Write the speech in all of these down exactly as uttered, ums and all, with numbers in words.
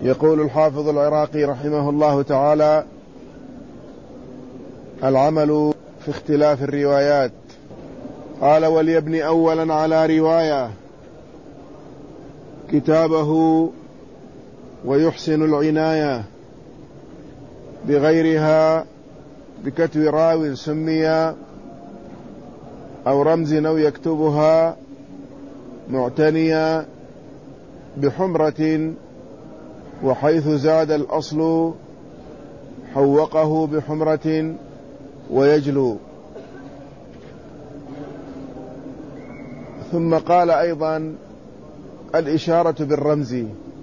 يقول الحافظ العراقي رحمه الله تعالى: العمل في اختلاف الروايات. قال: وليبني أولا على رواية كتابه ويحسن العناية بغيرها بكتب راو سمي أو رمز أو يكتبها معتنيا بحمرة، وحيث زاد الأصل حوقه بحمرة ويجلو. ثم قال أيضا: الإشارة بالرمز،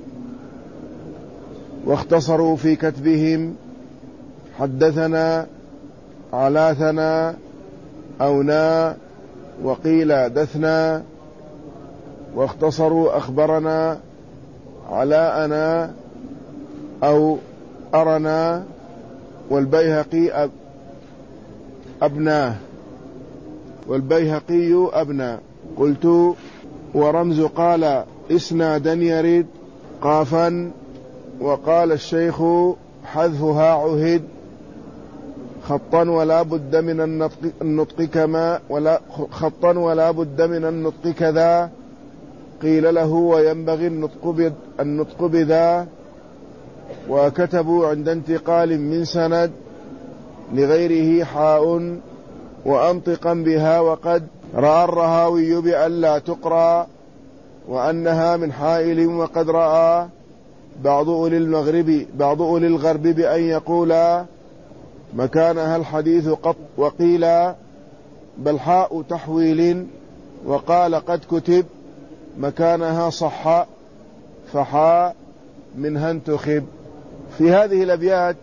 واختصروا في كتبهم حدثنا علاثنا أونا وقيل دثنا، واختصروا أخبرنا علاءنا أو أرنا، والبيهقي أبناه والبيهقي أبنى. قلت: ورمز قال إسنادا يرد قافا، وقال الشيخ حذفها عهد خطا ولا بد من النطق, النطق كما ولا خطا ولا بد من النطق كذا، قيل له وينبغي النطق, النطق بذا. وكتبوا عند انتقال من سند لغيره حاء وأنطقا بها، وقد رأى الرهاوي بأن لا تقرأ وأنها من حائل، وقد رأى بعض أولي المغرب بعض أولي الغرب بأن يقول مكانها الحديث قط، وقيل بل حاء تحويل، وقال قد كتب مكانها صح فحاء منها انتخب. في هذه الأبيات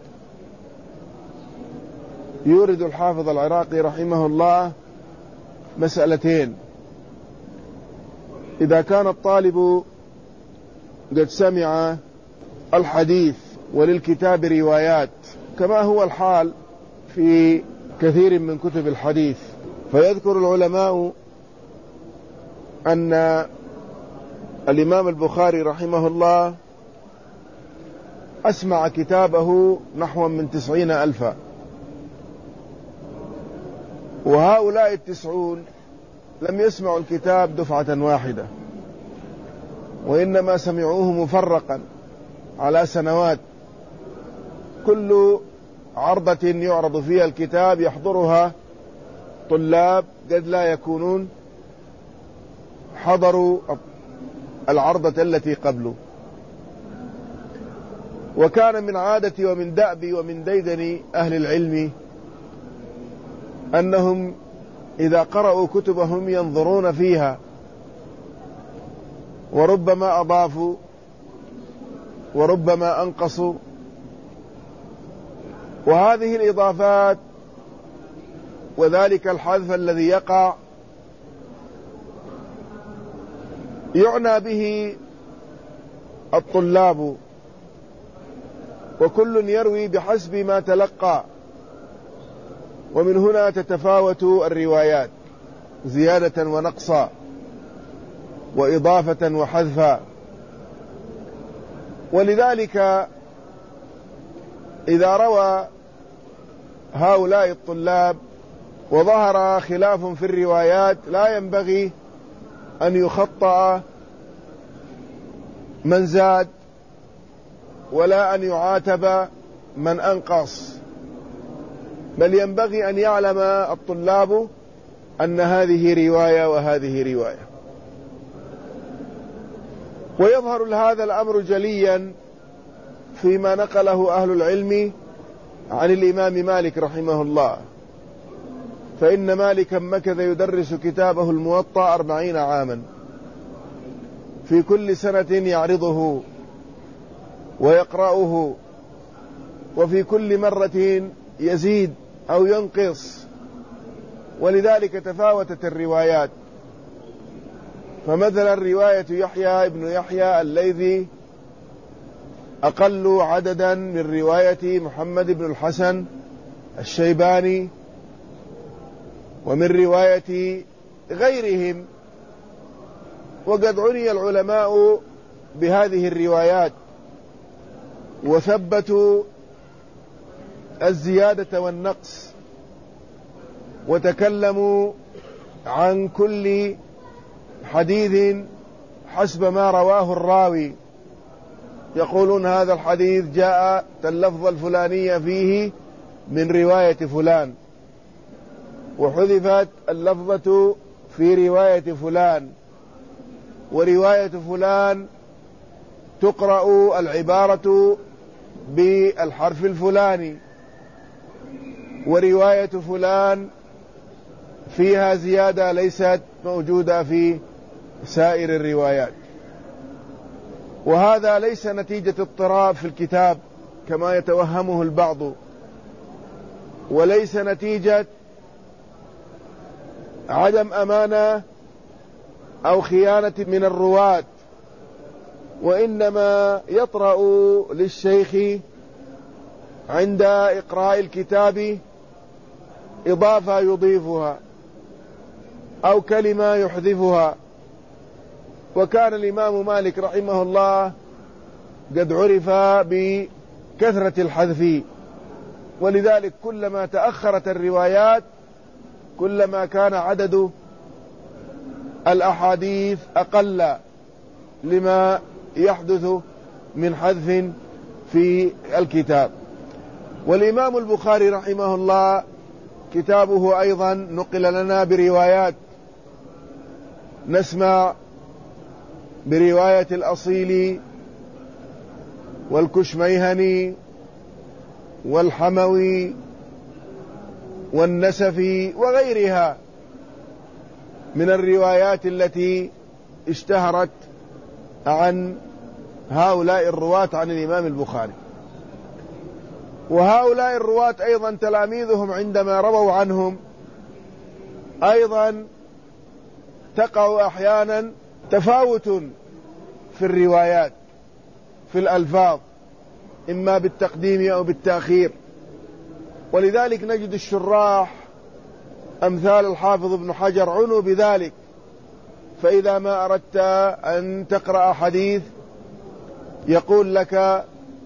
يورد الحافظ العراقي رحمه الله مسألتين: إذا كان الطالب قد سمع الحديث وللكتاب روايات كما هو الحال في كثير من كتب الحديث، فيذكر العلماء أن الإمام البخاري رحمه الله أسمع كتابه نحو من تسعين ألفا، وهؤلاء التسعون لم يسمعوا الكتاب دفعة واحدة، وإنما سمعوه مفرقا على سنوات، كل عرضة يعرض فيها الكتاب يحضرها طلاب قد لا يكونون حضروا العرضة التي قبله. وكان من عادة ومن دأب ومن ديدن أهل العلم أنهم إذا قرأوا كتبهم ينظرون فيها، وربما أضافوا وربما أنقصوا، وهذه الإضافات وذلك الحذف الذي يقع يعنى به الطلاب، وكل يروي بحسب ما تلقى، ومن هنا تتفاوت الروايات زيادة ونقصا وإضافة وحذفا. ولذلك إذا روى هؤلاء الطلاب وظهر خلاف في الروايات لا ينبغي أن يخطأ من زاد ولا أن يعاتب من أنقص، بل ينبغي أن يعلم الطلاب أن هذه رواية وهذه رواية. ويظهر هذا الأمر جليا فيما نقله أهل العلم عن الإمام مالك رحمه الله، فإن مالكا مكث يدرس كتابه الموطأ أربعين عاما، في كل سنة يعرضه ويقرأه، وفي كل مرة يزيد أو ينقص، ولذلك تفاوتت الروايات. فمثلا رواية يحيى ابن يحيى الليثي أقل عددا من رواية محمد بن الحسن الشيباني ومن رواية غيرهم، وقد عني العلماء بهذه الروايات وثبتوا الزيادة والنقص، وتكلموا عن كل حديث حسب ما رواه الراوي. يقولون هذا الحديث جاء اللفظة الفلانية فيه من رواية فلان، وحذفت اللفظة في رواية فلان، ورواية فلان تقرأ العبارة بالحرف الفلاني، ورواية فلان فيها زيادة ليست موجودة في سائر الروايات. وهذا ليس نتيجة اضطراب في الكتاب كما يتوهمه البعض، وليس نتيجة عدم أمانة أو خيانة من الرواة، وإنما يطرأ للشيخ عند إقراء الكتاب إضافة يضيفها أو كلمة يحذفها. وكان الإمام مالك رحمه الله قد عرف بكثرة الحذف، ولذلك كلما تأخرت الروايات كلما كان عدد الأحاديث أقل لما يحدث من حذف في الكتاب. والإمام البخاري رحمه الله كتابه أيضا نقل لنا بروايات، نسمع برواية الأصيلي والكشميهني والحموي والنسفي وغيرها من الروايات التي اشتهرت عن هؤلاء الرواة عن الإمام البخاري. وهؤلاء الرواة أيضا تلاميذهم عندما رووا عنهم أيضا تقع أحيانا تفاوت في الروايات في الألفاظ، إما بالتقديم أو بالتأخير. ولذلك نجد الشراح أمثال الحافظ ابن حجر عنوا بذلك، فإذا ما أردت أن تقرأ حديث يقول لك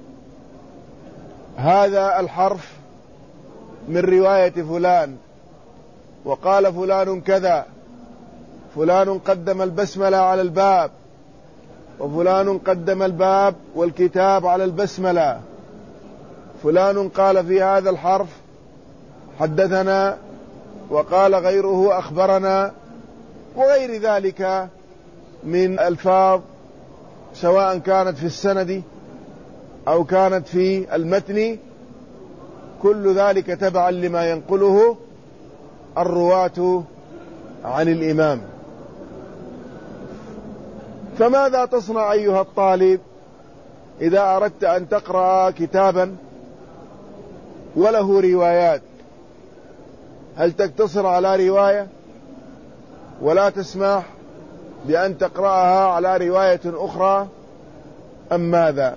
هذا الحرف من رواية فلان، وقال فلان كذا، فلان قدم البسملة على الباب، وفلان قدم الباب والكتاب على البسملة، فلان قال في هذا الحرف حدثنا، وقال غيره أخبرنا، وغير ذلك من ألفاظ سواء كانت في السند أو كانت في المتن، كل ذلك تبعا لما ينقله الرواة عن الإمام. فماذا تصنع أيها الطالب إذا أردت أن تقرأ كتابا وله روايات؟ هل تقتصر على رواية ولا تسمح بأن تقرأها على رواية أخرى أم ماذا؟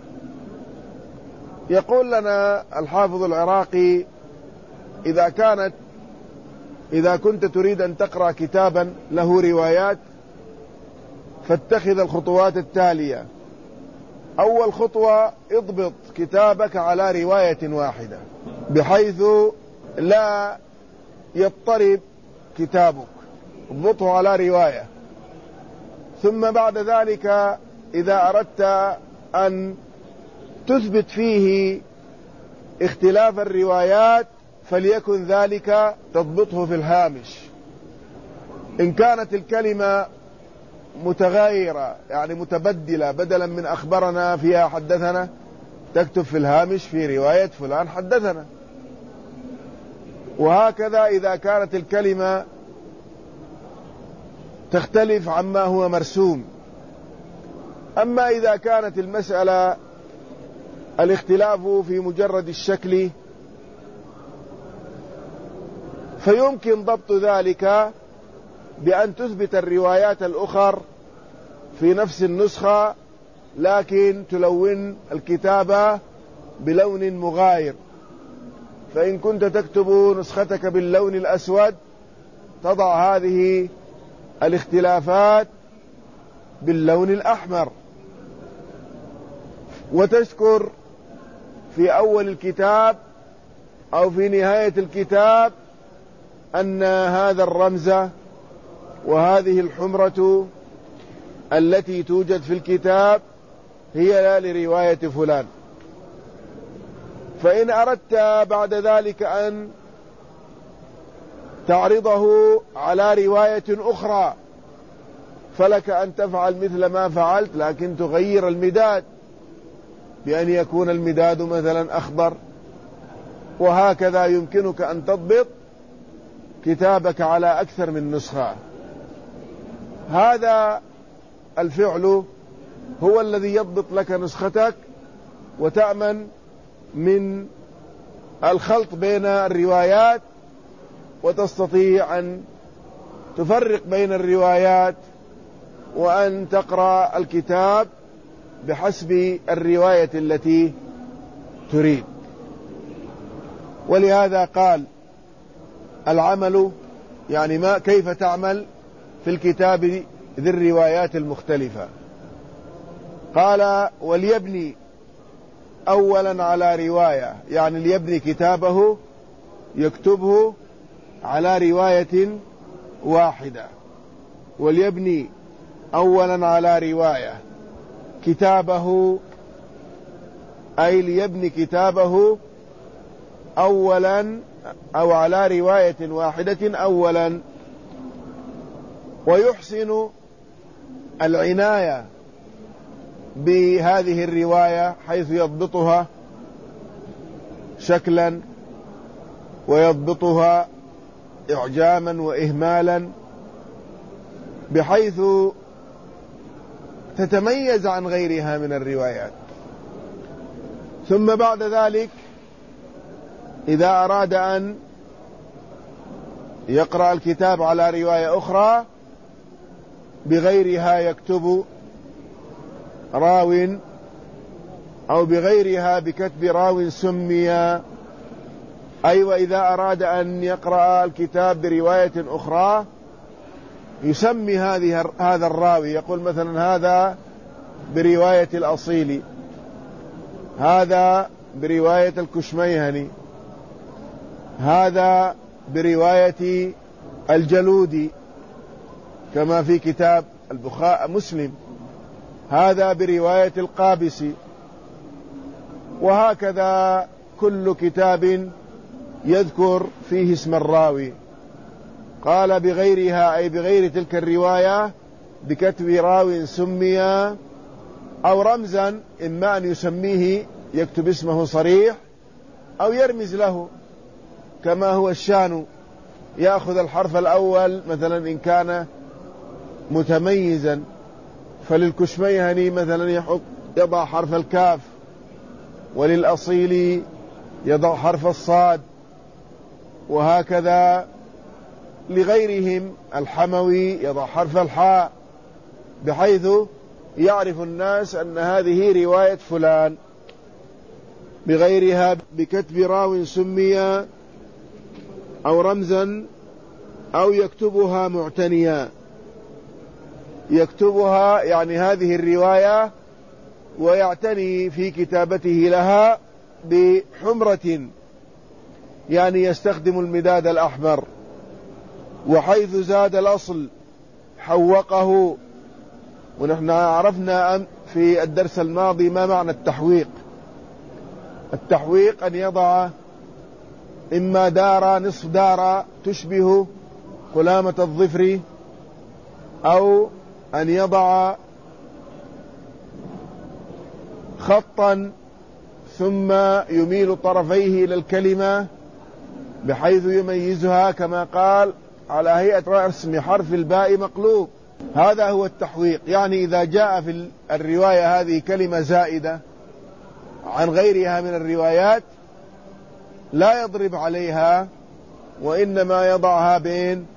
يقول لنا الحافظ العراقي إذا كانت إذا كنت تريد أن تقرأ كتابا له روايات فاتخذ الخطوات التالية. أول خطوة: اضبط كتابك على رواية واحدة بحيث لا يضطرب كتابك، اضبطه على رواية. ثم بعد ذلك إذا أردت أن تثبت فيه اختلاف الروايات فليكن ذلك تضبطه في الهامش. إن كانت الكلمة متغايرة يعني متبدلة، بدلا من أخبرنا فيها حدثنا، تكتب في الهامش في رواية فلان حدثنا. وهكذا إذا كانت الكلمة تختلف عما هو مرسوم. أما إذا كانت المسألة الاختلاف في مجرد الشكل فيمكن ضبط ذلك بأن تثبت الروايات الأخر في نفس النسخة، لكن تلون الكتابة بلون مغاير. فإن كنت تكتب نسختك باللون الأسود تضع هذه الاختلافات باللون الأحمر، وتذكر في أول الكتاب أو في نهاية الكتاب أن هذا الرمز وهذه الحمرة التي توجد في الكتاب هي لرواية فلان. فإن أردت بعد ذلك أن تعرضه على رواية أخرى فلك أن تفعل مثل ما فعلت، لكن تغير المداد بأن يكون المداد مثلا أخضر، وهكذا يمكنك أن تضبط كتابك على أكثر من نسخة. هذا الفعل هو الذي يضبط لك نسختك وتأمن من الخلط بين الروايات، وتستطيع أن تفرق بين الروايات وأن تقرأ الكتاب بحسب الرواية التي تريد. ولهذا قال العمل يعني ما كيف تعمل في الكتاب ذي الروايات المختلفة. قال وليبني أولا على رواية، يعني ليبني كتابه يكتبه على رواية واحدة. وليبني أولا على رواية كتابه، أي ليبني كتابه أولا أو على رواية واحدة أولا، ويحسن العناية بهذه الرواية حيث يضبطها شكلا ويضبطها إعجاما وإهمالا بحيث تتميز عن غيرها من الروايات. ثم بعد ذلك إذا أراد أن يقرأ الكتاب على رواية أخرى بغيرها يكتب راو أو بغيرها بكتب راو سمي، أي وإذا أراد أن يقرأ الكتاب برواية أخرى يسمي هذه هذا الراوي، يقول مثلا هذا برواية الأصيلي، هذا برواية الكشميهني، هذا برواية الجلودي كما في كتاب البخاري مسلم، هذا برواية القابسي، وهكذا كل كتاب يذكر فيه اسم الراوي. قال بغيرها أي بغير تلك الرواية بكتب راو سمي أو رمزا، إما أن يسميه يكتب اسمه صريح أو يرمز له كما هو الشان، يأخذ الحرف الأول مثلا إن كان متميزا، فللكشميهني مثلا يحط يضع حرف الكاف، وللأصيل يضع حرف الصاد، وهكذا لغيرهم الحموي يضع حرف الحاء، بحيث يعرف الناس أن هذه رواية فلان. بغيرها بكتب راو سمي أو رمزا أو يكتبها معتنيا، يكتبها يعني هذه الرواية ويعتني في كتابته لها بحمرة، يعني يستخدم المداد الأحمر. وحيث زاد الأصل حوقه، ونحن عرفنا في الدرس الماضي ما معنى التحويق. التحويق أن يضع إما دار نصف دار تشبه قلامة الظفر، أو أن يضع خطا ثم يميل طرفيه إلى الكلمة بحيث يميزها كما قال على هيئة رسم حرف الباء مقلوب. هذا هو التحويق، يعني إذا جاء في الرواية هذه كلمة زائدة عن غيرها من الروايات لا يضرب عليها، وإنما يضعها بين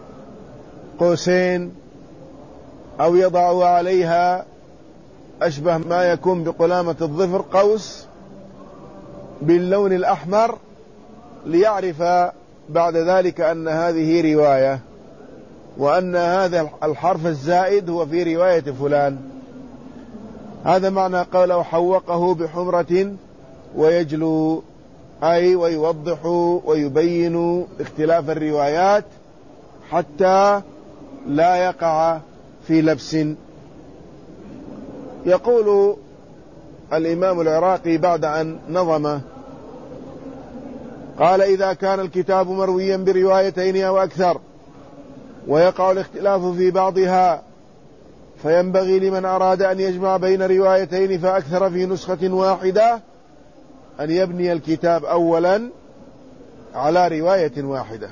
قوسين أو يضع عليها أشبه ما يكون بقلامة الظفر قوس باللون الأحمر، ليعرف بعد ذلك أن هذه رواية، وأن هذا الحرف الزائد هو في رواية فلان. هذا معنى قوله حوقه بحمرة ويجلو أي ويوضح ويبين اختلاف الروايات حتى لا يقع في لبس. يقول الإمام العراقي بعد أن نظم قال: إذا كان الكتاب مرويا بروايتين أو أكثر ويقع الاختلاف في بعضها، فينبغي لمن أراد أن يجمع بين روايتين فأكثر في نسخة واحدة أن يبني الكتاب أولا على رواية واحدة،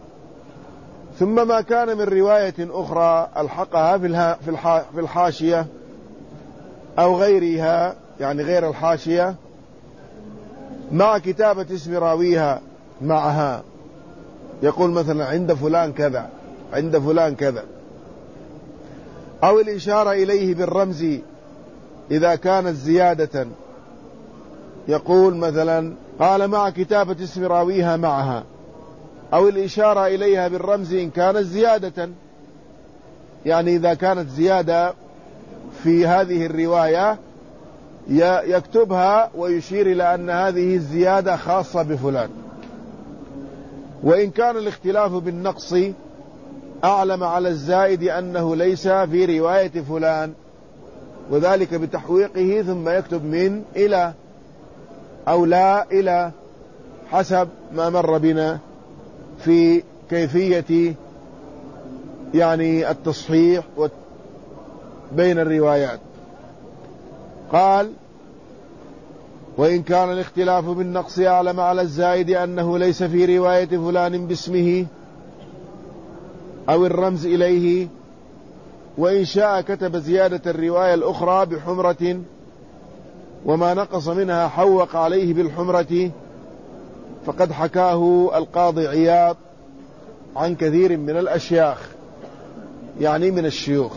ثم ما كان من رواية أخرى ألحقها في الحاشية أو غيرها، يعني غير الحاشية، مع كتابة اسم راويها معها. يقول مثلا عند فلان كذا، عند فلان كذا، أو الإشارة إليه بالرمز إذا كانت زيادة. يقول مثلا قال مع كتابة اسم راويها معها، أو الإشارة إليها بالرمز إن كانت زيادة، يعني إذا كانت زيادة في هذه الرواية يكتبها ويشير إلى أن هذه الزيادة خاصة بفلان. وإن كان الاختلاف بالنقص أعلم على الزائد أنه ليس في رواية فلان، وذلك بتحويقه ثم يكتب من إلى أو لا إلى حسب ما مر بنا في كيفية يعني التصحيح بين الروايات. قال: وإن كان الاختلاف بالنقص أعلم على الزائد أنه ليس في رواية فلان باسمه أو الرمز إليه، وإن شاء كتب زيادة الرواية الأخرى بحمرة، وما نقص منها حوق عليه بالحمرة، فقد حكاه القاضي عياض عن كثير من الأشياخ، يعني من الشيوخ.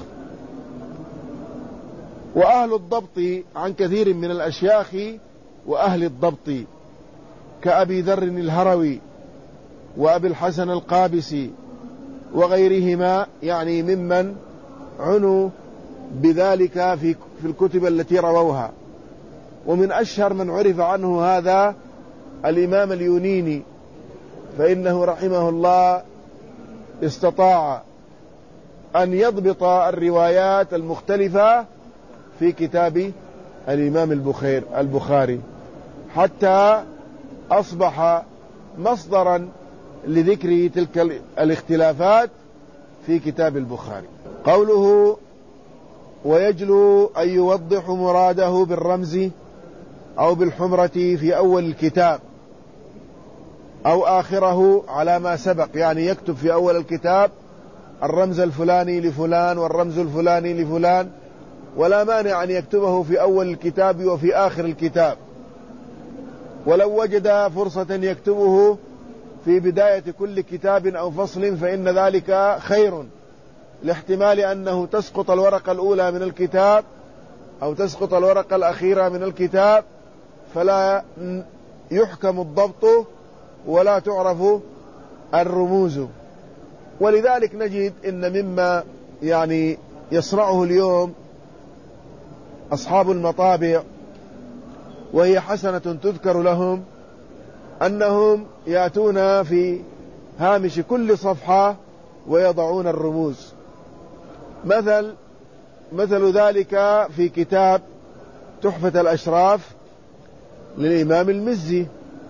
وأهل الضبط عن كثير من الأشياخ وأهل الضبط كأبي ذر الهروي وأبي الحسن القابسي وغيرهما، يعني ممن عنوا بذلك في في الكتب التي رووها. ومن أشهر من عرف عنه هذا الإمام اليونيني، فإنه رحمه الله استطاع أن يضبط الروايات المختلفة في كتاب الإمام البخاري حتى أصبح مصدرا لذكر تلك الاختلافات في كتاب البخاري. قوله: ويجلو أن يوضح مراده بالرمز أو بالحمرة في أول الكتاب أو آخره على ما سبق، يعني يكتب في أول الكتاب الرمز الفلاني لفلان والرمز الفلاني لفلان، ولا مانع أن يكتبه في أول الكتاب وفي آخر الكتاب. ولو وجد فرصة يكتبه في بداية كل كتاب أو فصل فإن ذلك خير، لاحتمال أنه تسقط الورقة الأولى من الكتاب أو تسقط الورقة الأخيرة من الكتاب، فلا يحكم الضبط ولا تعرف الرموز. ولذلك نجد إن مما يعني يصنعه اليوم أصحاب المطابع وهي حسنة تذكر لهم، أنهم يأتون في هامش كل صفحة ويضعون الرموز. مثل مثل ذلك في كتاب تحفة الأشراف للإمام المزي،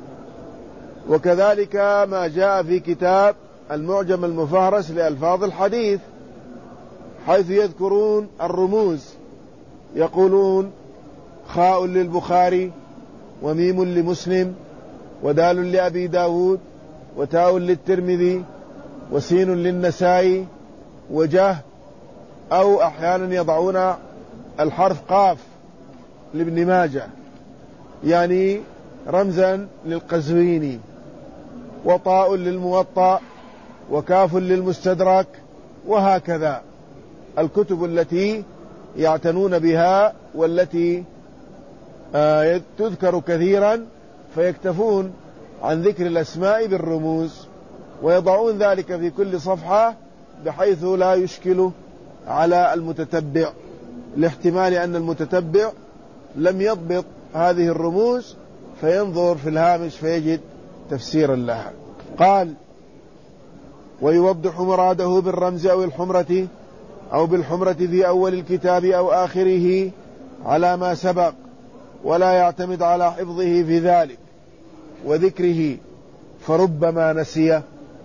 وكذلك ما جاء في كتاب المعجم المفهرس لألفاظ الحديث، حيث يذكرون الرموز، يقولون خاء للبخاري وميم لمسلم ودال لأبي داود وتاء للترمذي وسين للنسائي وجه، أو أحيانا يضعون الحرف قاف لابن ماجه يعني رمزا للقزويني، وطاء للموطأ وكاف للمستدرك، وهكذا الكتب التي يعتنون بها والتي آه تذكر كثيرا، فيكتفون عن ذكر الأسماء بالرموز ويضعون ذلك في كل صفحة بحيث لا يشكل على المتتبع، لاحتمال أن المتتبع لم يضبط هذه الرموز فينظر في الهامش فيجد تفسيرا لها. قال: ويوضح مراده بالرمز أو الحمرة أو بالحمرة في أول الكتاب أو آخره على ما سبق، ولا يعتمد على حفظه في ذلك وذكره، فربما نسي،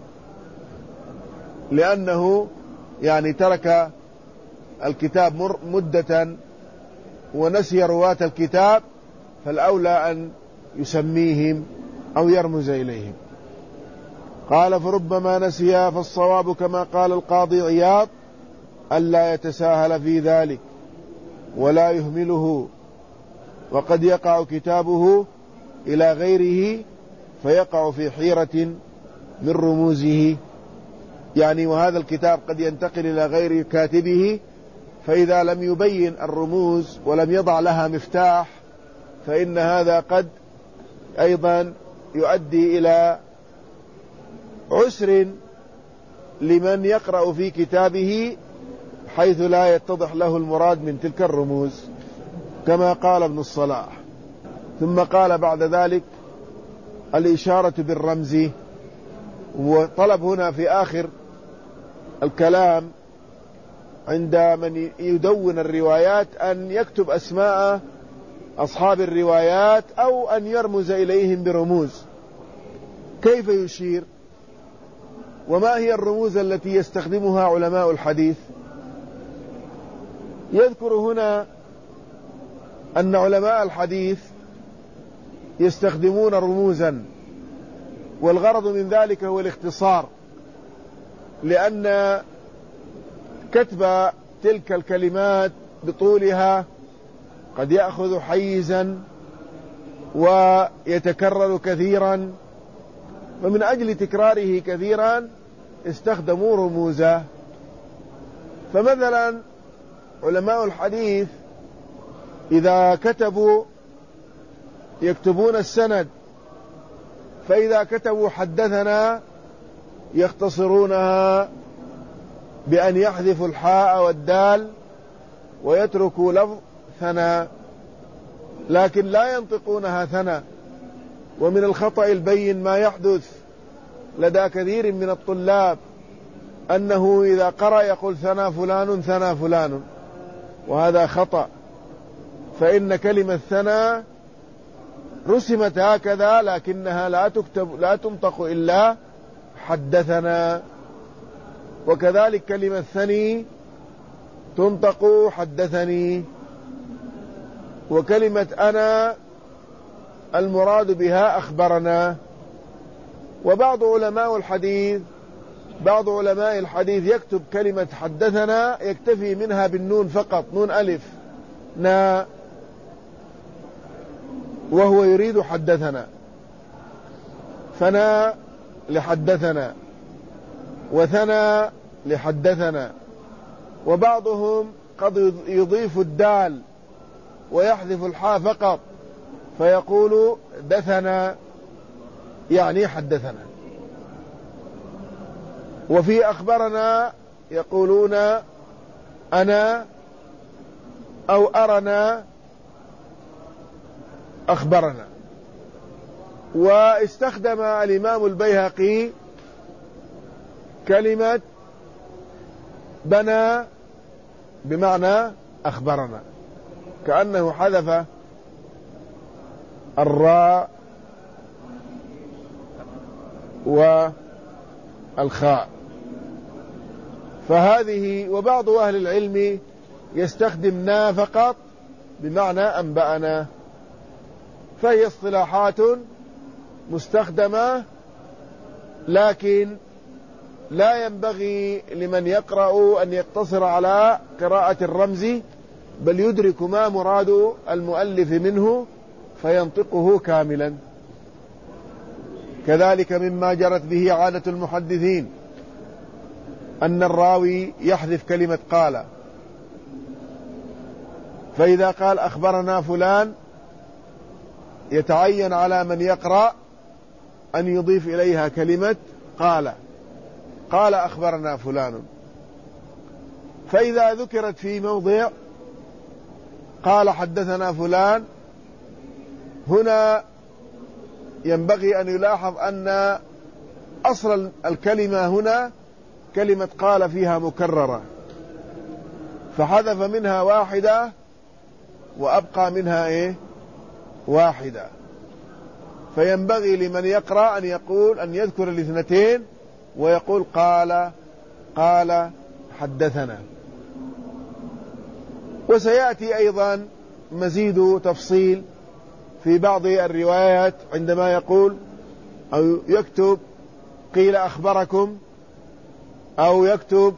لأنه يعني ترك الكتاب مدة ونسي رواة الكتاب، فالأولى أن يسميهم أو يرمز إليهم. قال: فربما نسي، فالصواب كما قال القاضي عياض ألا يتساهل في ذلك ولا يهمله، وقد يقع كتابه إلى غيره فيقع في حيرة من رموزه، يعني وهذا الكتاب قد ينتقل إلى غير كاتبه، فإذا لم يبين الرموز ولم يضع لها مفتاح فإن هذا قد أيضا يؤدي إلى عسر لمن يقرأ في كتابه حيث لا يتضح له المراد من تلك الرموز، كما قال ابن الصلاح. ثم قال بعد ذلك: الإشارة بالرمز. وطلب هنا في آخر الكلام عند من يدون الروايات أن يكتب أسماء أصحاب الروايات أو أن يرمز إليهم برموز. كيف يشير؟ وما هي الرموز التي يستخدمها علماء الحديث؟ يذكر هنا أن علماء الحديث يستخدمون رموزا، والغرض من ذلك هو الاختصار، لأن كتب تلك الكلمات بطولها قد يأخذ حيزا ويتكرر كثيرا، ومن أجل تكراره كثيرا استخدموا رموزا. فمثلا علماء الحديث إذا كتبوا يكتبون السند، فإذا كتبوا حدثنا يختصرونها بأن يحذفوا الحاء والدال ويتركوا لفظ ثنا، لكن لا ينطقونها ثنا. ومن الخطأ البين ما يحدث لدى كثير من الطلاب أنه إذا قرأ يقول ثنا فلان ثنا فلان، وهذا خطأ، فإن كلمة ثنا رسمت هكذا لكنها لا تكتب لا تنطق إلا حدثنا، وكذلك كلمة ثني تنطق حدثني، وكلمة أنا المراد بها أخبرنا. وبعض علماء الحديث بعض علماء الحديث يكتب كلمة حدثنا يكتفي منها بالنون فقط، نون ألف نا، وهو يريد حدثنا، فنا لحدثنا وثنا لحدثنا. وبعضهم قد يضيف الدال ويحذف الحاء فقط فيقول دثنا، يعني حدثنا. وفي أخبرنا يقولون أنا أو أرنا أخبرنا. واستخدم الإمام البيهقي كلمة بنى بمعنى أخبرنا، كأنه حذف الراء والخاء. فهذه وبعض أهل العلم يستخدم نا فقط بمعنى أنبأنا، فهي اصطلاحات مستخدمة، لكن لا ينبغي لمن يقرأ أن يقتصر على قراءة الرمز، بل يدرك ما مراد المؤلف منه فينطقه كاملا. كذلك مما جرت به عادة المحدثين أن الراوي يحذف كلمة قال، فإذا قال أخبرنا فلان يتعين على من يقرأ أن يضيف إليها كلمة قال، قال أخبرنا فلان. فإذا ذكرت في موضع قال حدثنا فلان، هنا ينبغي أن يلاحظ أن أصل الكلمة هنا كلمة قال فيها مكررة، فحذف منها واحدة وأبقى منها إيه؟ واحدة. فينبغي لمن يقرأ أن يقول أن يذكر الاثنتين ويقول قال قال حدثنا. وسيأتي أيضا مزيد تفصيل في بعض الروايات عندما يقول أو يكتب قيل أخبركم أو يكتب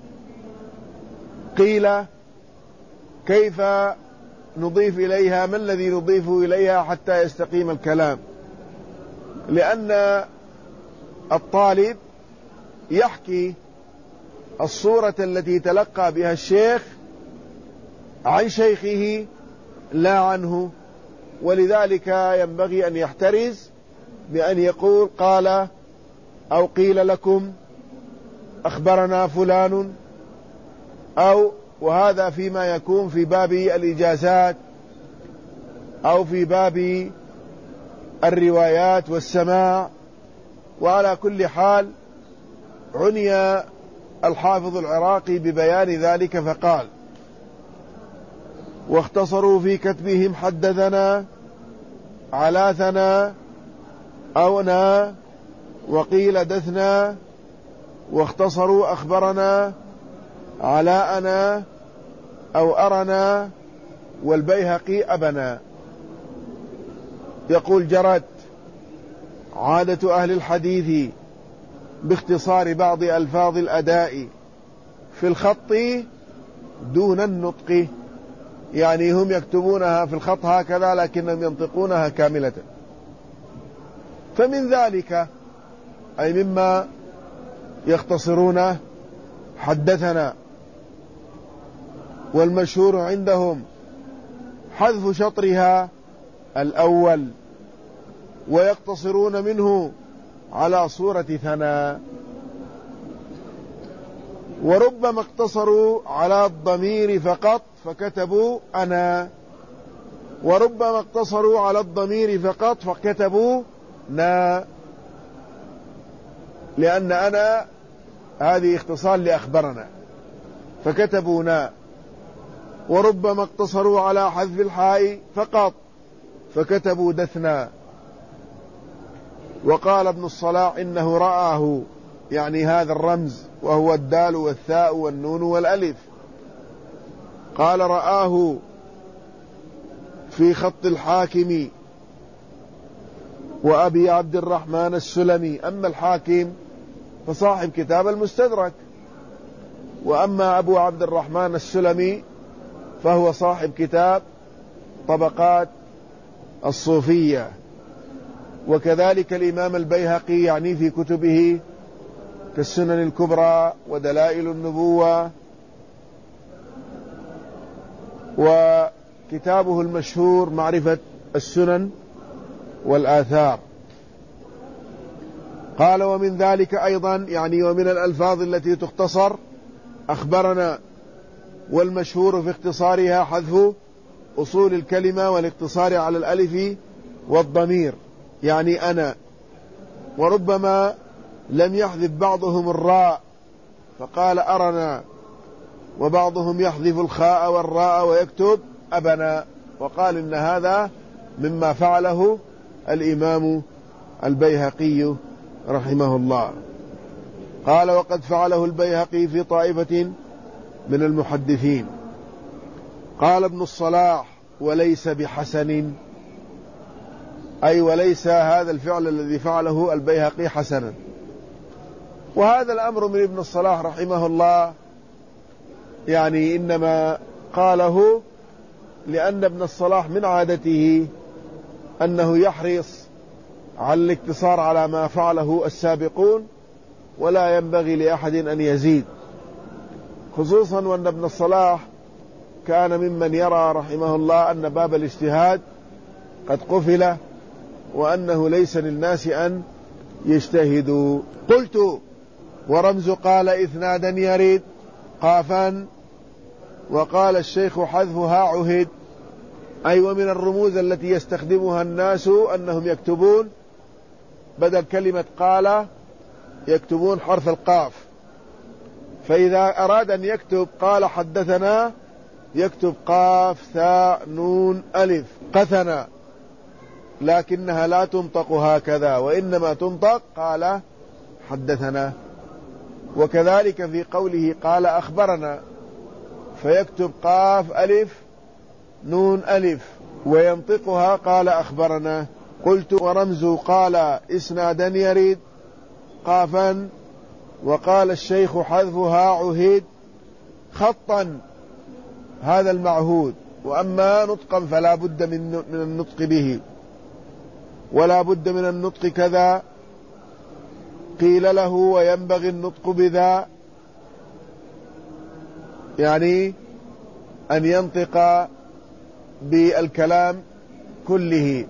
قيل، كيف نضيف إليها؟ ما الذي نضيف إليها حتى يستقيم الكلام؟ لأن الطالب يحكي الصورة التي تلقى بها الشيخ عن شيخه لا عنه، ولذلك ينبغي أن يحترز بأن يقول قال أو قيل لكم أخبرنا فلان، أو وهذا فيما يكون في باب الإجازات أو في باب الروايات والسماع. وعلى كل حال عني الحافظ العراقي ببيان ذلك فقال: واختصروا في كتبهم حدثنا علاثنا أونا وقيل دثنا، واختصروا أخبرنا علاءنا أو أرنا والبيهقي أبنا. يقول: جرت عادة أهل الحديث باختصار بعض ألفاظ الأداء في الخط دون النطق، يعني هم يكتبونها في الخط هكذا لكنهم ينطقونها كاملة. فمن ذلك أي مما يختصرونه حدثنا، والمشهور عندهم حذف شطرها الأول، ويقتصرون منه على صورة ثناء. وربما اقتصروا على الضمير فقط فكتبوا أنا، وربما اقتصروا على الضمير فقط فكتبوا نا، لأن أنا هذه اختصار لأخبرنا فكتبوا نا. وربما اقتصروا على حذف الحاء فقط فكتبوا دثنا. وقال ابن الصلاح إنه رآه، يعني هذا الرمز وهو الدال والثاء والنون والألف، قال رآه في خط الحاكم وأبي عبد الرحمن السلمي. أما الحاكم فصاحب كتاب المستدرك، وأما أبو عبد الرحمن السلمي فهو صاحب كتاب طبقات الصوفية. وكذلك الإمام البيهقي يعني في كتبه كالسنن الكبرى ودلائل النبوة، وكتابه المشهور معرفة السنن والآثار. قال: ومن ذلك أيضا يعني ومن الألفاظ التي تختصر أخبرنا، والمشهور في اختصارها حذف أصول الكلمة والاقتصار على الألف والضمير، يعني أنا. وربما لم يحذف بعضهم الراء فقال أرنا، وبعضهم يحذف الخاء والراء ويكتب أبنا، وقال إن هذا مما فعله الإمام البيهقي رحمه الله. قال: وقد فعله البيهقي في طائفة من المحدثين. قال ابن الصلاح: وليس بحسن، أي وليس هذا الفعل الذي فعله البيهقي حسنا. وهذا الأمر من ابن الصلاح رحمه الله يعني إنما قاله لأن ابن الصلاح من عادته أنه يحرص على الاقتصار على ما فعله السابقون، ولا ينبغي لأحد أن يزيد، خصوصا وأن ابن الصلاح كان ممن يرى رحمه الله أن باب الاجتهاد قد قفل، وأنه ليس للناس أن يجتهدوا. قلت: ورمز قال إثنادا يريد قافا، وقال الشيخ حذفها عهد، أي ومن الرموز التي يستخدمها الناس أنهم يكتبون بدل كلمة قال يكتبون حرف القاف، فإذا أراد أن يكتب قال حدثنا يكتب قاف ثاء نون ألف قثنا، لكنها لا تنطق هكذا، وإنما تنطق قال حدثنا. وكذلك في قوله قال أخبرنا، فيكتب قاف ألف نون ألف وينطقها قال أخبرنا. قلت ورمز قال إسنادا يريد قافا، وقال الشيخ حذفها عهيد خطا، هذا المعهود. وأما نطقا فلا بد من النطق به، ولا بد من النطق كذا، قيل له وينبغي النطق بذا، يعني أن ينطق بالكلام كله.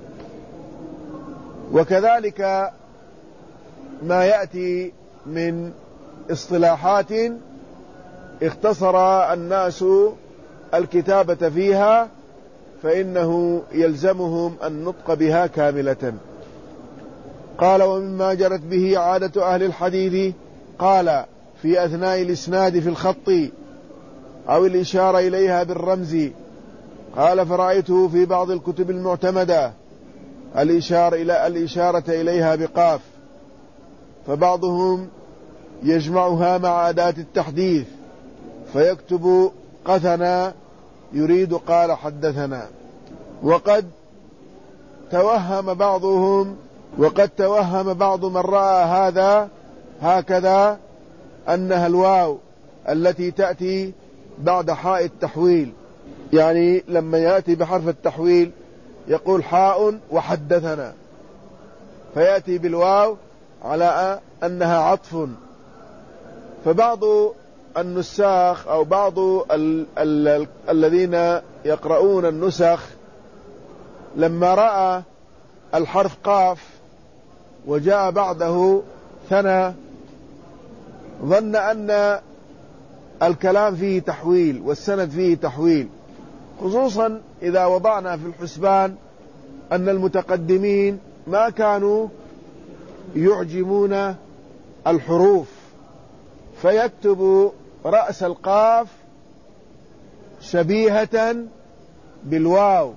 وكذلك ما يأتي من اصطلاحات اختصر الناس الكتابة فيها، فإنه يلزمهم النطق بها كاملة. قال ومما جرت به عادة أهل الحديث، قال في أثناء الإسناد في الخط أو الإشارة إليها بالرمز. قال فرأيته في بعض الكتب المعتمدة الإشارة إلى الإشارة إليها بقاف، فبعضهم يجمعها مع أداة التحديث فيكتب قثنا يريد قال حدثنا. وقد توهم بعضهم وقد توهم بعض من رأى هذا هكذا أنها الواو التي تأتي بعد حاء التحويل، يعني لما يأتي بحرف التحويل يقول حاء وحدثنا، فيأتي بالواو على أنها عطف. فبعض النساخ أو بعض ال ال الذين يقرؤون النسخ لما رأى الحرف قاف وجاء بعده ثنى ظن أن الكلام فيه تحويل والسند فيه تحويل، خصوصا إذا وضعنا في الحسبان أن المتقدمين ما كانوا يعجمون الحروف، فيكتب رأس القاف شبيهة بالواو،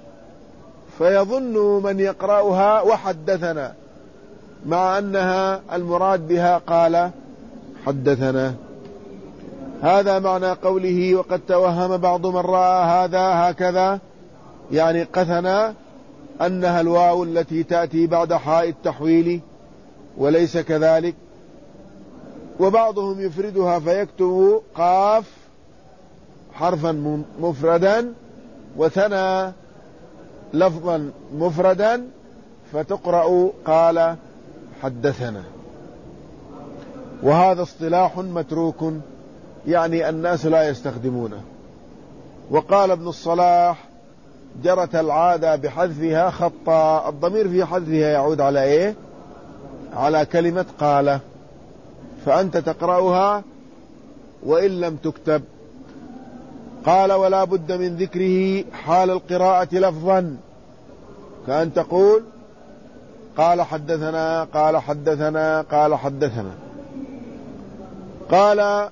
فيظن من يقرأها وحدثنا، مع أنها المراد بها قال حدثنا. هذا معنى قوله وقد توهم بعض من رأى هذا هكذا، يعني قثنا أنها الواو التي تأتي بعد حاء التحويل وليس كذلك. وبعضهم يفردها فيكتب قاف حرفا مفردا وثنى لفظا مفردا فتقرأ قال حدثنا. وهذا اصطلاح متروك، يعني الناس لا يستخدمونه. وقال ابن الصلاح جرت العادة بحذفها خطا، الضمير في حذفها يعود على ايه؟ على كلمة قال، فأنت تقرأها وإن لم تكتب. قال ولا بد من ذكره حال القراءة لفظا، كأن تقول قال حدثنا قال حدثنا قال حدثنا. قال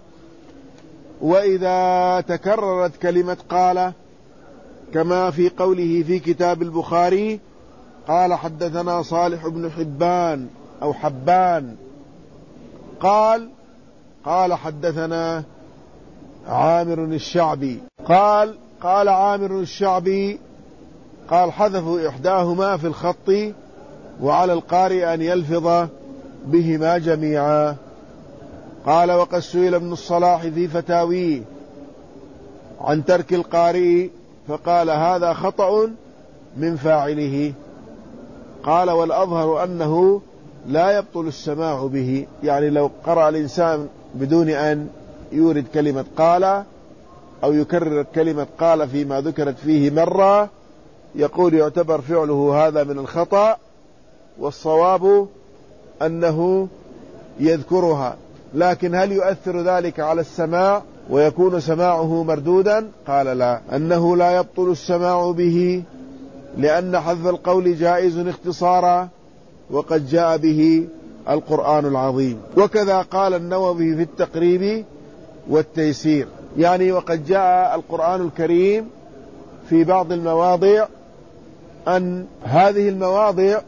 وإذا تكررت كلمة قال كما في قوله في كتاب البخاري قال حدثنا صالح بن حبان أو حبان، قال قال حدثنا عامر الشعبي، قال قال عامر الشعبي، قال حذفوا إحداهما في الخط وعلى القارئ أن يلفظ بهما جميعا. قال وقد سئل ابن الصلاح في فتاويه عن ترك القارئ فقال هذا خطأ من فاعله. قال والأظهر أنه لا يبطل السماع به، يعني لو قرأ الإنسان بدون أن يورد كلمة قال أو يكرر كلمة قال فيما ذكرت فيه مرة يقول يعتبر فعله هذا من الخطأ، والصواب أنه يذكرها. لكن هل يؤثر ذلك على السماع ويكون سماعه مردودا؟ قال لا، أنه لا يبطل السماع به، لأن حذف القول جائز اختصارا وقد جاء به القرآن العظيم. وكذا قال النووي في التقريب والتيسير، يعني وقد جاء القرآن الكريم في بعض المواضع أن هذه المواضع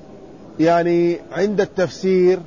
يعني عند التفسير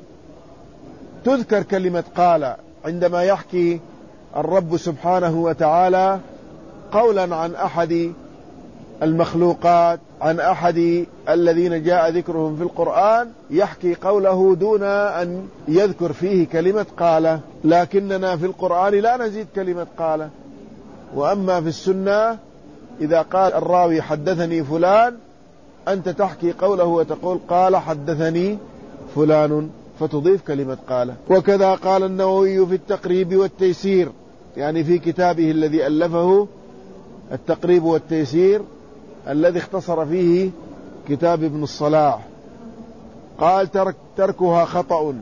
تذكر كلمة قال، عندما يحكي الرب سبحانه وتعالى قولا عن أحد المخلوقات، عن أحد الذين جاء ذكرهم في القرآن، يحكي قوله دون أن يذكر فيه كلمة قال. لكننا في القرآن لا نزيد كلمة قال. وأما في السنة إذا قال الراوي حدثني فلان، أنت تحكي قوله وتقول قال حدثني فلان، فتضيف كلمة قال. وكذا قال النووي في التقريب والتيسير، يعني في كتابه الذي ألفه التقريب والتيسير الذي اختصر فيه كتاب ابن الصلاح، قال ترك تركها خطأ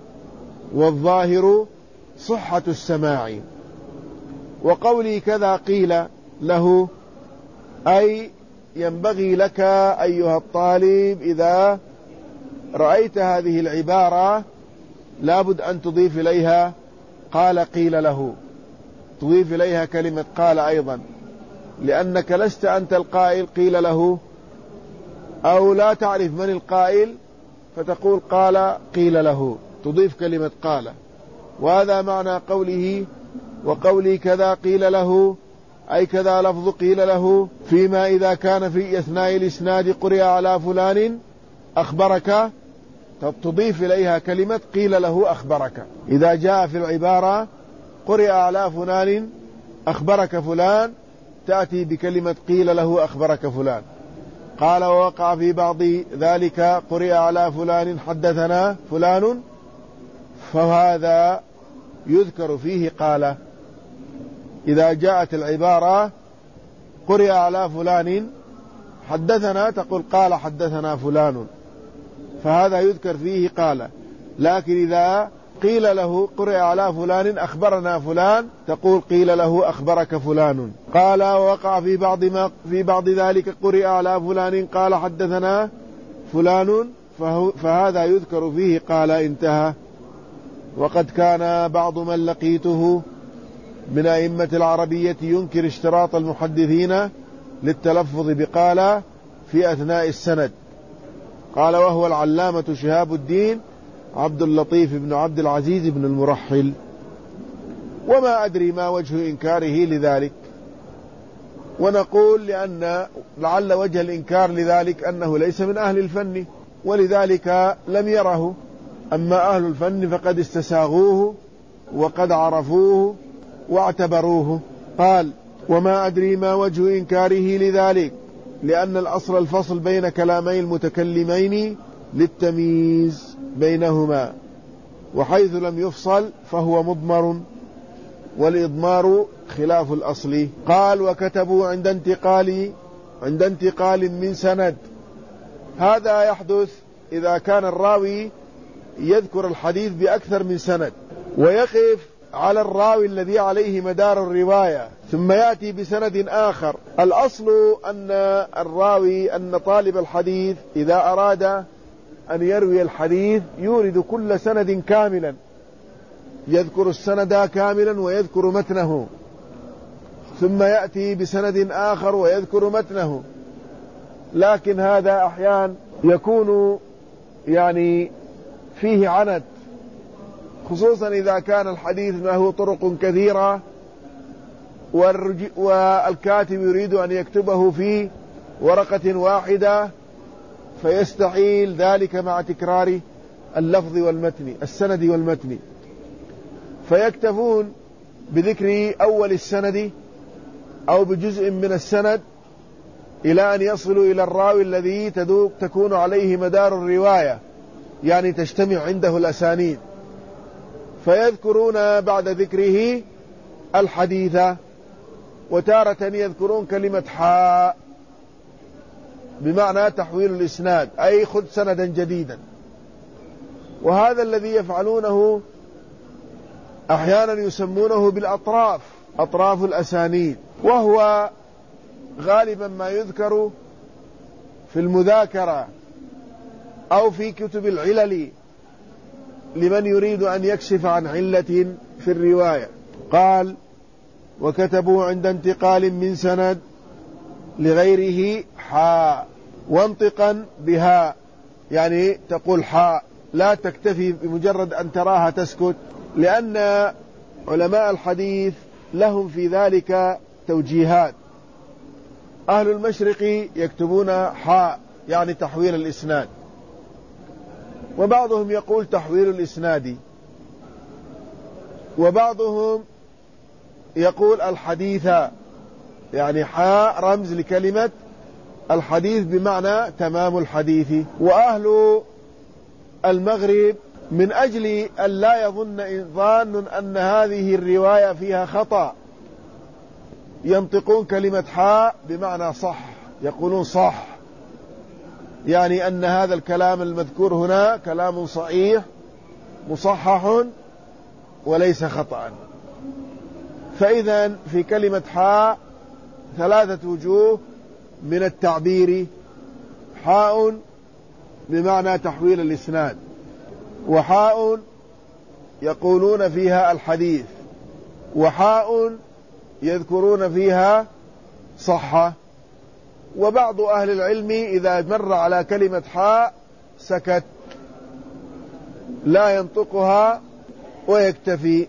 والظاهر صحة السماع. وقولي كذا قيل له، أي ينبغي لك أيها الطالب إذا رأيت هذه العبارة لابد أن تضيف إليها قال قيل له، تضيف إليها كلمة قال أيضا، لأنك لست أنت القائل قيل له، أو لا تعرف من القائل فتقول قال قيل له، تضيف كلمة قال. وهذا معنى قوله وقولي كذا قيل له، أي كذا لفظ قيل له فيما إذا كان في أثناء الإسناد قرئ على فلان أخبرك، تضيف إليها كلمة قيل له أخبرك. إذا جاء في العبارة قرئ على فلان أخبرك فلان، تأتي بكلمة قيل له أخبرك فلان. قال ووقع في بعض ذلك قرئ على فلان حدثنا فلان، فهذا يذكر فيه قال. إذا جاءت العبارة قرئ على فلان حدثنا، تقول قال حدثنا فلان، فهذا يذكر فيه قال. لكن إذا قيل له قرئ على فلان أخبرنا فلان، تقول قيل له أخبرك فلان. قال ووقع في بعض ما في بعض ذلك قرئ على فلان قال حدثنا فلان، فهذا يذكر فيه قال. انتهى. وقد كان بعض من لقيته من أئمة العربية ينكر اشتراط المحدثين للتلفظ بقال في أثناء السند. قال وهو العلامة شهاب الدين عبد اللطيف بن عبد العزيز بن المرحل. وما أدري ما وجه إنكاره لذلك، ونقول لأن لعل وجه الإنكار لذلك أنه ليس من أهل الفن، ولذلك لم يره. أما أهل الفن فقد استساغوه وقد عرفوه واعتبروه. قال وما أدري ما وجه إنكاره لذلك، لأن الأصل الفصل بين كلامي المتكلمين للتمييز بينهما، وحيث لم يفصل فهو مضمر، والإضمار خلاف الأصل. قال وكتبوا عند انتقال عند انتقال من سند. هذا يحدث إذا كان الراوي يذكر الحديث بأكثر من سند، ويقف على الراوي الذي عليه مدار الرواية ثم يأتي بسند آخر. الأصل أن الراوي أن طالب الحديث إذا أراد أن يروي الحديث يورد كل سند كاملا، يذكر السند كاملا ويذكر متنه، ثم يأتي بسند آخر ويذكر متنه. لكن هذا أحيانا يكون يعني فيه عند، خصوصا إذا كان الحديث له طرق كثيرة والكاتب يريد أن يكتبه في ورقة واحدة، فيستحيل ذلك مع تكرار اللفظ والمتن السند والمتن، فيكتفون بذكر أول السند أو بجزء من السند إلى أن يصلوا إلى الراوي الذي تكون عليه مدار الرواية، يعني تجتمع عنده الأسانيد، فيذكرون بعد ذكره الحديث. وتارة يذكرون كلمة حاء بمعنى تحويل الإسناد، أي خذ سندا جديدا. وهذا الذي يفعلونه أحيانا يسمونه بالأطراف، أطراف الأسانيد، وهو غالبا ما يذكر في المذاكرة أو في كتب العلل لمن يريد أن يكشف عن علة في الرواية. قال: وكتبوا عند انتقال من سند لغيره حاء وانطقا بها، يعني تقول حاء، لا تكتفي بمجرد أن تراها تسكت، لأن علماء الحديث لهم في ذلك توجيهات. أهل المشرق يكتبون حاء يعني تحويل الإسناد، وبعضهم يقول تحويل الإسناد، وبعضهم يقول الحديث، يعني حاء رمز لكلمة الحديث بمعنى تمام الحديث. وأهل المغرب من أجل أن لا يظن ظان أن هذه الرواية فيها خطأ ينطقون كلمة حاء بمعنى صح، يقولون صح، يعني أن هذا الكلام المذكور هنا كلام صحيح مصحح وليس خطأ. فإذا في كلمة حاء ثلاثة وجوه من التعبير: حاء بمعنى تحويل الإسناد، وحاء يقولون فيها الحديث، وحاء يذكرون فيها صحة. وبعض أهل العلم إذا مر على كلمة حاء سكت لا ينطقها ويكتفي.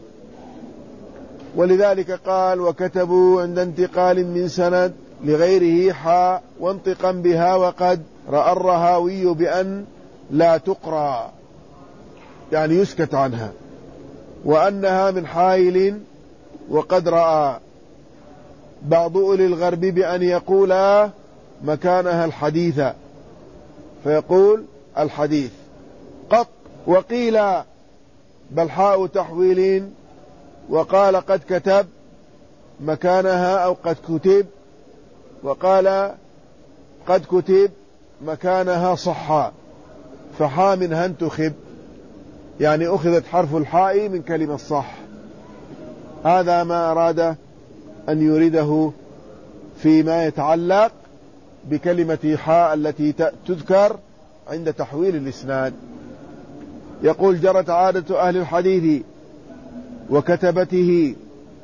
ولذلك قال: وكتبوا عند انتقال من سند لغيره حاء وانطقا بها وقد رأى الرهاوي بأن لا تقرأ، يعني يسكت عنها، وأنها من حائل وقد رأى بعض أولي الغرب بأن يقولا مكانها الحديث، فيقول الحديث قط. وقيل بل حاء تحويل، وقال قد كتب مكانها أو قد كتب، وقال قد كتب مكانها صحا، فحا منها انتخب، يعني أخذت حرف الحاء من كلمة صح. هذا ما أراد أن يريده فيما يتعلق بكلمة حاء التي تذكر عند تحويل الإسناد. يقول: جرت عادة أهل الحديث وكتبته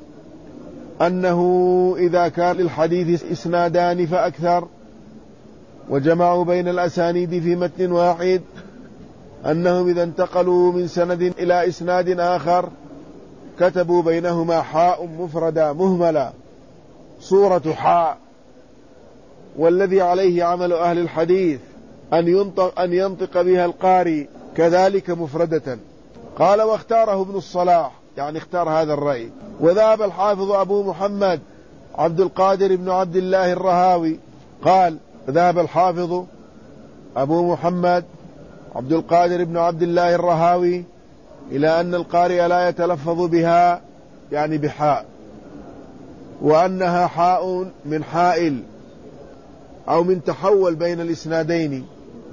أنه إذا كان للحديث إسنادان فأكثر وجمعوا بين الأسانيد في متن واحد، أنهم إذا انتقلوا من سند إلى إسناد آخر كتبوا بينهما حاء مفردة مهملة صورة حاء، والذي عليه عمل أهل الحديث أن ينطق, أن ينطق بها القارئ كذلك مفردة. قال: واختاره ابن الصلاح، يعني اختار هذا الرأي. وذهب الحافظ أبو محمد عبد القادر بن عبد الله الرهاوي، قال: ذهب الحافظ أبو محمد عبد القادر بن عبد الله الرهاوي إلى أن القارئ لا يتلفظ بها، يعني بحاء، وأنها حاء من حائل أو من تحول بين الإسنادين،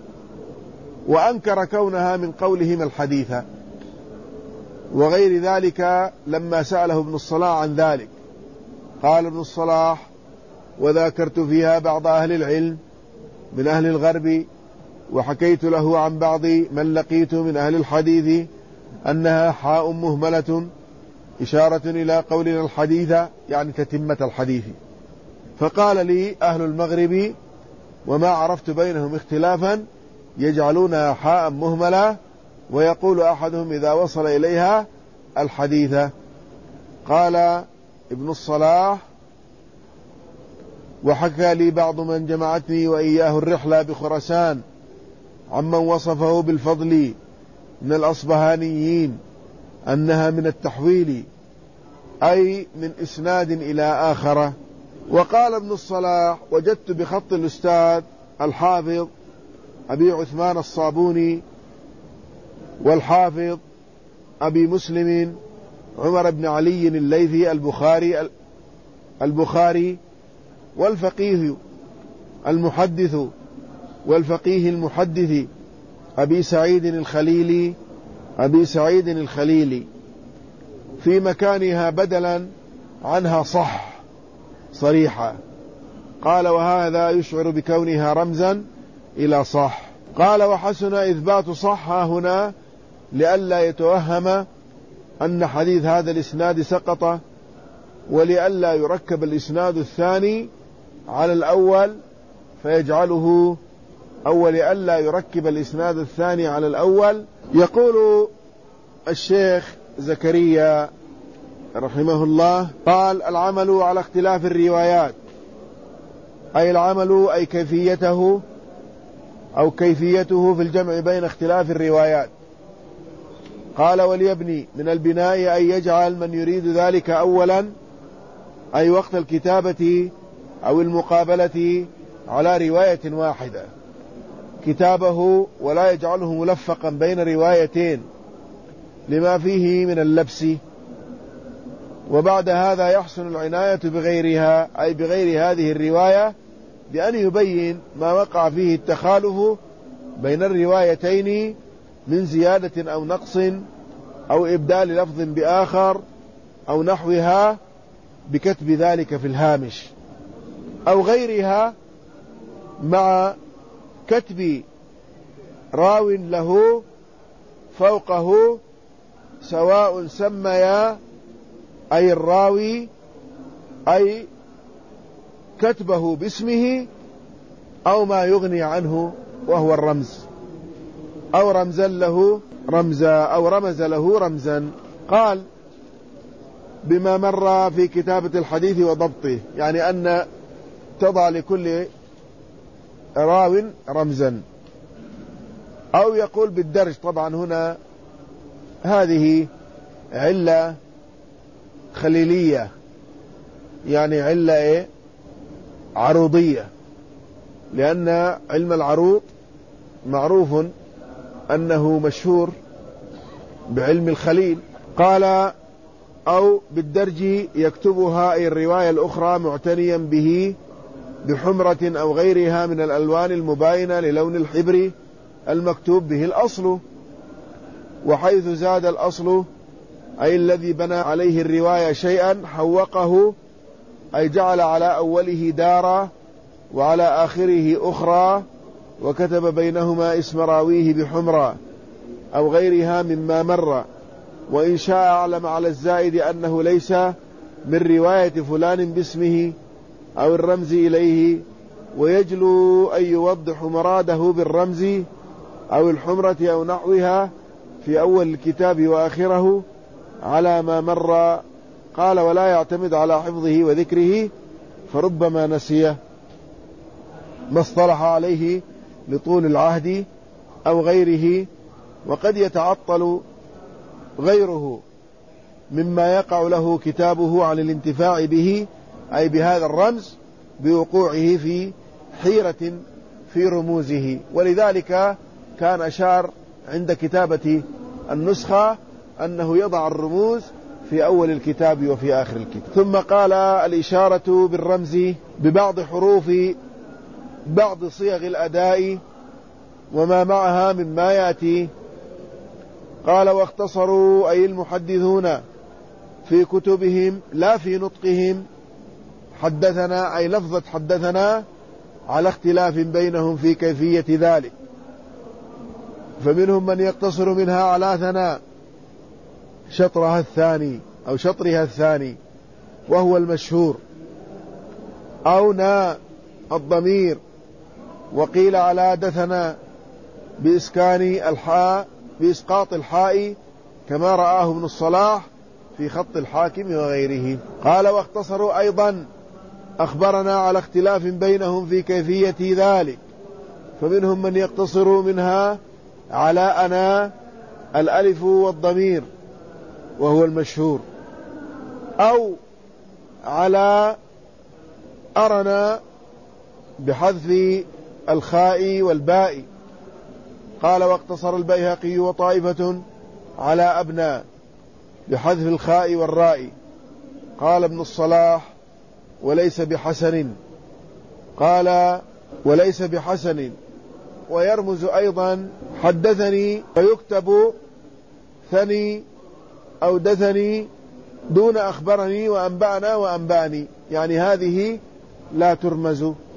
وأنكر كونها من قولهم الحديث وغير ذلك لما سأله ابن الصلاح عن ذلك. قال ابن الصلاح: وذاكرت فيها بعض أهل العلم من أهل الغرب، وحكيت له عن بعض من لقيت من أهل الحديث أنها حاء مهملة، إشارة إلى قولنا الحديث، يعني تتمة الحديث. فقال لي أهل المغرب وما عرفت بينهم اختلافا يجعلونها حاء مهملة، ويقول أحدهم إذا وصل إليها الحديث. قال ابن الصلاح: وحكى لي بعض من جمعتني وإياه الرحلة بخرسان عمن وصفه بالفضل من الأصبهانيين أنها من التحويل، أي من إسناد إلى آخر. وقال ابن الصلاح: وجدت بخط الأستاذ الحافظ أبي عثمان الصابوني والحافظ أبي مسلم عمر بن علي الليثي البخاري البخاري والفقيه المحدث والفقيه المحدث أبي سعيد الخليلي أبي سعيد الخليلي في مكانها بدلا عنها صح صريحة. قال: وهذا يشعر بكونها رمزا إلى صح. قال وحسن إثبات صح هنا لئلا يتوهم أن حديث هذا الإسناد سقط، ولئلا يركب الإسناد الثاني على الأول فيجعله أو لئلا يركب الإسناد الثاني على الأول. يقول الشيخ زكريا رحمه الله قال العمل على اختلاف الروايات، أي العمل أي كيفيته أو كيفيته في الجمع بين اختلاف الروايات. قال وليبني من البناء أي يجعل من يريد ذلك أولا أي وقت الكتابة أو المقابلة على رواية واحدة كتابه، ولا يجعله ملفقا بين روايتين لما فيه من اللبس. وبعد هذا يحسن العناية بغيرها أي بغير هذه الرواية بأن يبين ما وقع فيه التخالف بين الروايتين من زيادة أو نقص أو إبدال لفظ بآخر أو نحوها بكتب ذلك في الهامش أو غيرها مع كتب راو له فوقه سواء سميا أي الراوي أي كتبه باسمه أو ما يغني عنه وهو الرمز أو رمزا له رمزا أو رمز له رمزا. قال بما مر في كتابة الحديث وضبطه، يعني أن تضع لكل راو رمزا، أو يقول بالدرج. طبعا هنا هذه علة خليلية، يعني علة إيه؟ عروضية، لأن علم العروض معروف أنه مشهور بعلم الخليل. قال أو بالدرج يكتبها أي الرواية الأخرى معتنيا به بحمرة أو غيرها من الألوان المباينة للون الحبر المكتوب به الأصل. وحيث زاد الأصل أي الذي بنى عليه الرواية شيئا حوقه أي جعل على أوله دارا وعلى آخره أخرى وكتب بينهما اسم راويه بحمرة أو غيرها مما مر. وإن شاء أعلم على الزائد أنه ليس من رواية فلان باسمه أو الرمز إليه، ويجلو أن يوضح مراده بالرمز أو الحمرة أو نحوها في أول الكتاب وآخره على ما مر. قال ولا يعتمد على حفظه وذكره فربما نسيه ما اصطلح عليه لطول العهد أو غيره، وقد يتعطل غيره مما يقع له كتابه عن الانتفاع به أي بهذا الرمز بوقوعه في حيرة في رموزه. ولذلك كان أشار عند كتابة النسخة أنه يضع الرموز في أول الكتاب وفي آخر الكتاب. ثم قال الإشارة بالرمز ببعض حروف بعض صيغ الأداء وما معها مما يأتي. قال واختصروا أي المحدثون في كتبهم لا في نطقهم حدثنا أي لفظة حدثنا على اختلاف بينهم في كيفية ذلك، فمنهم من يقتصر منها على ثناء شطرها الثاني أو شطرها الثاني وهو المشهور، أو ناء الضمير، وقيل على دثنا بإسكان الحاء بإسقاط الحاء كما رآه ابن الصلاح في خط الحاكم وغيره. قال واختصروا أيضا أخبرنا على اختلاف بينهم في كيفية ذلك، فمنهم من يقتصر منها على أنا الألف والضمير وهو المشهور، أو على أرنا بحذف الخاء والباء. قال واقتصر البيهقي وطائفة على أبناء بحذف الخاء والراء. قال ابن الصلاح وليس بحسن، قال وليس بحسن. ويرمز أيضا حدثني ويكتب ثني أو دثني دون أخبرني وأنبأنا وأنبأني، يعني هذه لا ترمز.